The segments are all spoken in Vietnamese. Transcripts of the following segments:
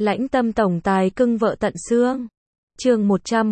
Lãnh tâm tổng tài cưng vợ tận xương. Chương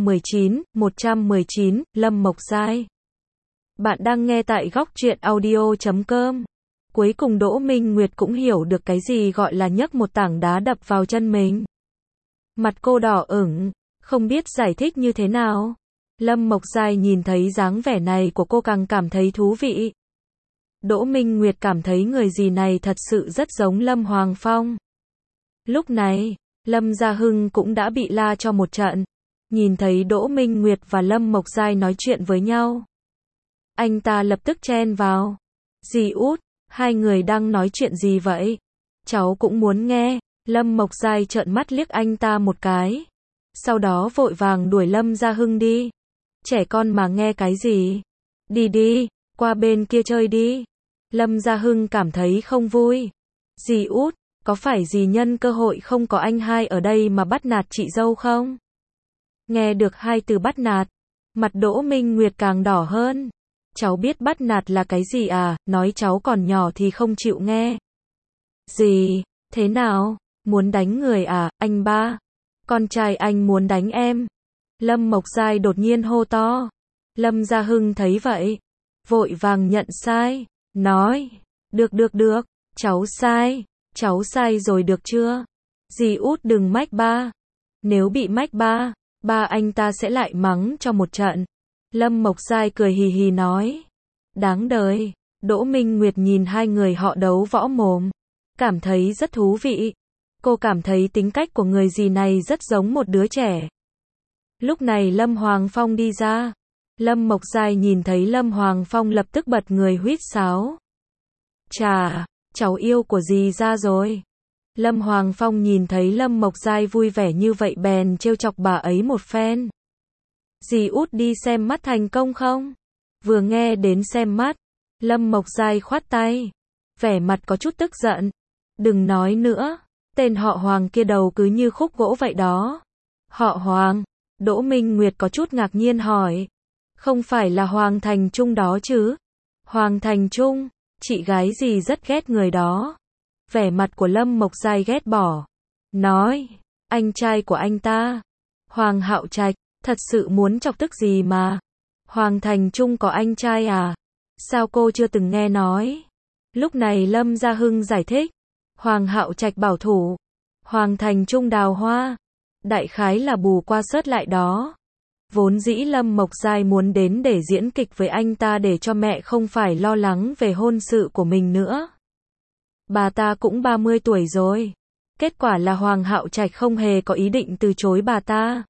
119, Lâm Mộc Giai. Bạn đang nghe tại góc truyện audio.com. Cuối cùng Đỗ Minh Nguyệt cũng hiểu được cái gì gọi là nhấc một tảng đá đập vào chân mình. Mặt cô đỏ ửng, không biết giải thích như thế nào. Lâm Mộc Giai nhìn thấy dáng vẻ này của cô càng cảm thấy thú vị. Đỗ Minh Nguyệt cảm thấy người gì này thật sự rất giống Lâm Hoàng Phong. Lúc này, Lâm Gia Hưng cũng đã bị la cho một trận. Nhìn thấy Đỗ Minh Nguyệt và Lâm Mộc Giai nói chuyện với nhau, anh ta lập tức chen vào. Dì Út, hai người đang nói chuyện gì vậy? Cháu cũng muốn nghe. Lâm Mộc Giai trợn mắt liếc anh ta một cái. Sau đó vội vàng đuổi Lâm Gia Hưng đi. Trẻ con mà nghe cái gì? Đi đi, qua bên kia chơi đi. Lâm Gia Hưng cảm thấy không vui. Dì Út, có phải dì nhân cơ hội không có anh hai ở đây mà bắt nạt chị dâu không? Nghe được hai từ bắt nạt, mặt Đỗ Minh Nguyệt càng đỏ hơn. Cháu biết bắt nạt là cái gì à, nói cháu còn nhỏ thì không chịu nghe. Dì, thế nào? Muốn đánh người à, anh ba? Con trai anh muốn đánh em. Lâm Mộc Giai đột nhiên hô to. Lâm Gia Hưng thấy vậy, vội vàng nhận sai, nói, được, cháu sai rồi được chưa? Dì Út đừng mách ba. Nếu bị mách ba anh ta sẽ lại mắng cho một trận. Lâm Mộc Giai cười hì hì nói. Đáng đời. Đỗ Minh Nguyệt nhìn hai người họ đấu võ mồm, cảm thấy rất thú vị. Cô cảm thấy tính cách của người dì này rất giống một đứa trẻ. Lúc này Lâm Hoàng Phong đi ra. Lâm Mộc Giai nhìn thấy Lâm Hoàng Phong lập tức bật người huýt sáo. Chà, cháu yêu của dì ra rồi. Lâm Hoàng Phong nhìn thấy Lâm Mộc Giai vui vẻ như vậy bèn trêu chọc bà ấy một phen. Dì Út đi xem mắt thành công không? Vừa nghe đến xem mắt, Lâm Mộc Giai khoát tay, vẻ mặt có chút tức giận. Đừng nói nữa, tên họ Hoàng kia đầu cứ như khúc gỗ vậy đó. Họ Hoàng? Đỗ Minh Nguyệt có chút ngạc nhiên hỏi. Không phải là Hoàng Thành Trung đó chứ? Hoàng Thành Trung, chị gái gì rất ghét người đó. Vẻ mặt của Lâm Mộc Giai ghét bỏ. Nói, anh trai của anh ta, Hoàng Hạo Trạch, thật sự muốn chọc tức gì mà. Hoàng Thành Trung có anh trai à? Sao cô chưa từng nghe nói? Lúc này Lâm Gia Hưng giải thích. Hoàng Hạo Trạch bảo thủ, Hoàng Thành Trung đào hoa. Đại khái là bù qua sớt lại đó. Vốn dĩ Lâm Mộc Giai muốn đến để diễn kịch với anh ta để cho mẹ không phải lo lắng về hôn sự của mình nữa. Bà ta cũng 30 tuổi rồi. Kết quả là Hoàng Hạo Trạch không hề có ý định từ chối bà ta.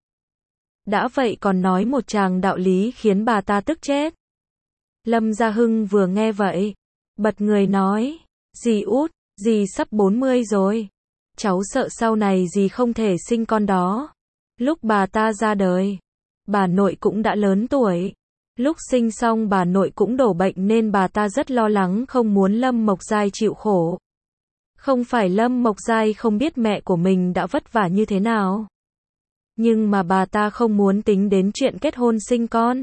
Đã vậy còn nói một tràng đạo lý khiến bà ta tức chết. Lâm Gia Hưng vừa nghe vậy, bật người nói, dì Út, dì sắp 40 rồi. Cháu sợ sau này dì không thể sinh con đó. Lúc bà ta ra đời, bà nội cũng đã lớn tuổi. Lúc sinh xong bà nội cũng đổ bệnh nên bà ta rất lo lắng không muốn Lâm Mộc Giai chịu khổ. Không phải Lâm Mộc Giai không biết mẹ của mình đã vất vả như thế nào. Nhưng mà bà ta không muốn tính đến chuyện kết hôn sinh con.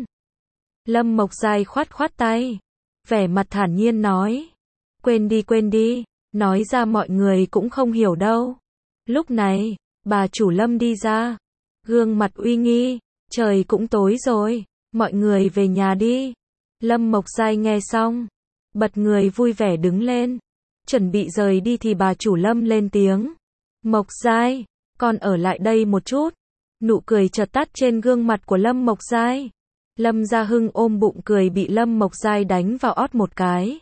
Lâm Mộc Giai khoát tay, vẻ mặt thản nhiên nói. Quên đi, nói ra mọi người cũng không hiểu đâu. Lúc này, bà chủ Lâm đi ra, gương mặt uy nghi, trời cũng tối rồi, mọi người về nhà đi. Lâm Mộc Giai nghe xong, bật người vui vẻ đứng lên, chuẩn bị rời đi thì bà chủ Lâm lên tiếng. Mộc Giai, con ở lại đây một chút. Nụ cười chợt tắt trên gương mặt của Lâm Mộc Giai. Lâm Gia Hưng ôm bụng cười bị Lâm Mộc Giai đánh vào ót một cái.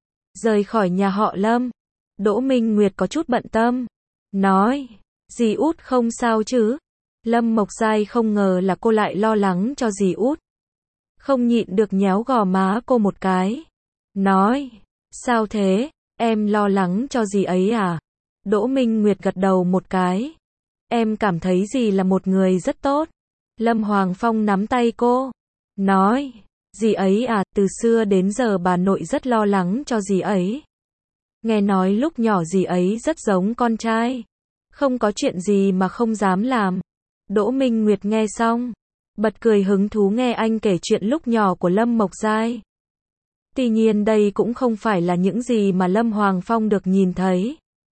Rời khỏi nhà họ Lâm, Đỗ Minh Nguyệt có chút bận tâm, nói, dì Út không sao chứ? Lâm Mộc Giai không ngờ là cô lại lo lắng cho dì Út. Không nhịn được nhéo gò má cô một cái. Nói, sao thế, em lo lắng cho dì ấy à? Đỗ Minh Nguyệt gật đầu một cái. Em cảm thấy dì là một người rất tốt. Lâm Hoàng Phong nắm tay cô, nói, dì ấy à, từ xưa đến giờ bà nội rất lo lắng cho dì ấy. Nghe nói lúc nhỏ dì ấy rất giống con trai. Không có chuyện gì mà không dám làm. Đỗ Minh Nguyệt nghe xong, bật cười hứng thú nghe anh kể chuyện lúc nhỏ của Lâm Mộc Giai. Tuy nhiên đây cũng không phải là những gì mà Lâm Hoàng Phong được nhìn thấy.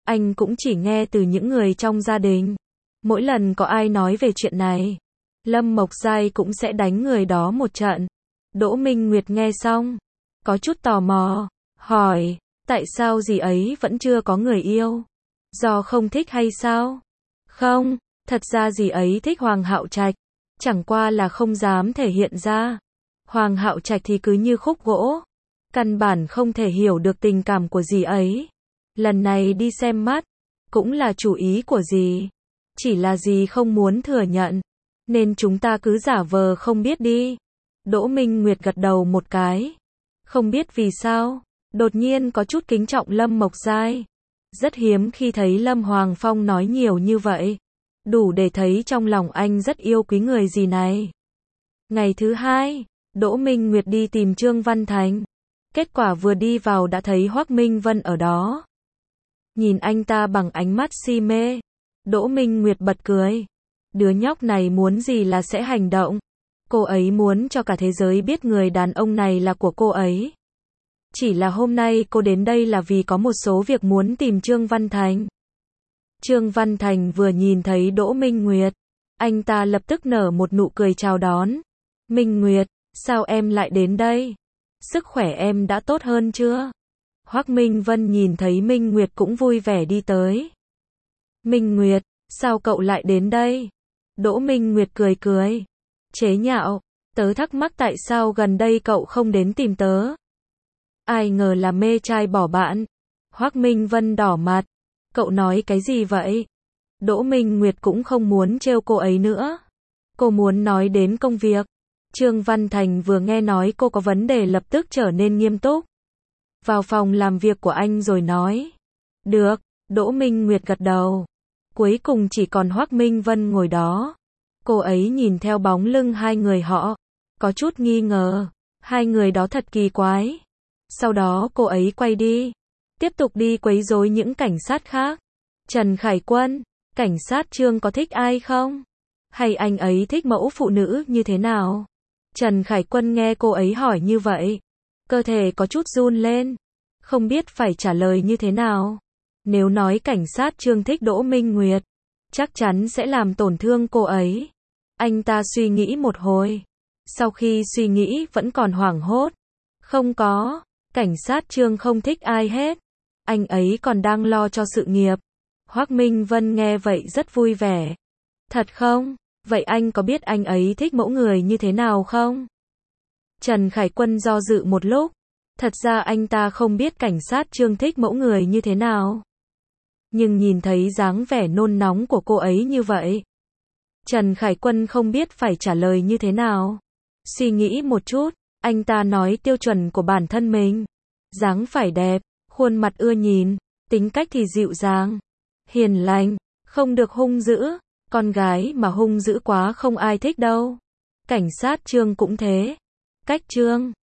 anh cũng chỉ nghe từ những người trong gia đình. Mỗi lần có ai nói về chuyện này, Lâm Mộc Giai cũng sẽ đánh người đó một trận. Đỗ Minh Nguyệt nghe xong, có chút tò mò, hỏi, tại sao dì ấy vẫn chưa có người yêu? Do không thích hay sao? Không, thật ra dì ấy thích Hoàng Hạo Trạch, chẳng qua là không dám thể hiện ra. Hoàng Hạo Trạch thì cứ như khúc gỗ, căn bản không thể hiểu được tình cảm của dì ấy. Lần này đi xem mắt, cũng là chủ ý của dì, chỉ là dì không muốn thừa nhận, nên chúng ta cứ giả vờ không biết đi. Đỗ Minh Nguyệt gật đầu một cái. Không biết vì sao, đột nhiên có chút kính trọng Lâm Mộc Giai. Rất hiếm khi thấy Lâm Hoàng Phong nói nhiều như vậy. Đủ để thấy trong lòng anh rất yêu quý người gì này. Ngày thứ hai, Đỗ Minh Nguyệt đi tìm Trương Văn Thành. Kết quả vừa đi vào đã thấy Hoắc Minh Vân ở đó. Nhìn anh ta bằng ánh mắt si mê. Đỗ Minh Nguyệt bật cười. Đứa nhóc này muốn gì là sẽ hành động. Cô ấy muốn cho cả thế giới biết người đàn ông này là của cô ấy. Chỉ là hôm nay cô đến đây là vì có một số việc muốn tìm Trương Văn Thành. Trương Văn Thành vừa nhìn thấy Đỗ Minh Nguyệt, anh ta lập tức nở một nụ cười chào đón. Minh Nguyệt, sao em lại đến đây? Sức khỏe em đã tốt hơn chưa? Hoắc Minh Vân nhìn thấy Minh Nguyệt cũng vui vẻ đi tới. Minh Nguyệt, sao cậu lại đến đây? Đỗ Minh Nguyệt cười cười. Chế nhạo, tớ thắc mắc tại sao gần đây cậu không đến tìm tớ. Ai ngờ là mê trai bỏ bạn. Hoắc Minh Vân đỏ mặt. Cậu nói cái gì vậy? Đỗ Minh Nguyệt cũng không muốn trêu cô ấy nữa. Cô muốn nói đến công việc. Trương Văn Thành vừa nghe nói cô có vấn đề lập tức trở nên nghiêm túc. Vào phòng làm việc của anh rồi nói. Được, Đỗ Minh Nguyệt gật đầu. Cuối cùng chỉ còn Hoắc Minh Vân ngồi đó. Cô ấy nhìn theo bóng lưng hai người họ, có chút nghi ngờ. Hai người đó thật kỳ quái. Sau đó cô ấy quay đi, tiếp tục đi quấy rối những cảnh sát khác. Trần Khải Quân, cảnh sát Trương có thích ai không? Hay anh ấy thích mẫu phụ nữ như thế nào? Trần Khải Quân nghe cô ấy hỏi như vậy, cơ thể có chút run lên, không biết phải trả lời như thế nào. Nếu nói cảnh sát Trương thích Đỗ Minh Nguyệt, chắc chắn sẽ làm tổn thương cô ấy. Anh ta suy nghĩ một hồi, sau khi suy nghĩ vẫn còn hoảng hốt. Không có, cảnh sát Trương không thích ai hết. Anh ấy còn đang lo cho sự nghiệp. Hoắc Minh Vân nghe vậy rất vui vẻ. Thật không? Vậy anh có biết anh ấy thích mẫu người như thế nào không? Trần Khải Quân do dự một lúc. Thật ra anh ta không biết cảnh sát Trương thích mẫu người như thế nào. Nhưng nhìn thấy dáng vẻ nôn nóng của cô ấy như vậy, Trần Khải Quân không biết phải trả lời như thế nào. Suy nghĩ một chút, anh ta nói tiêu chuẩn của bản thân mình. Dáng phải đẹp, khuôn mặt ưa nhìn, tính cách thì dịu dàng, hiền lành, không được hung dữ. Con gái mà hung dữ quá không ai thích đâu. Cảnh sát Trương cũng thế. Cách Trương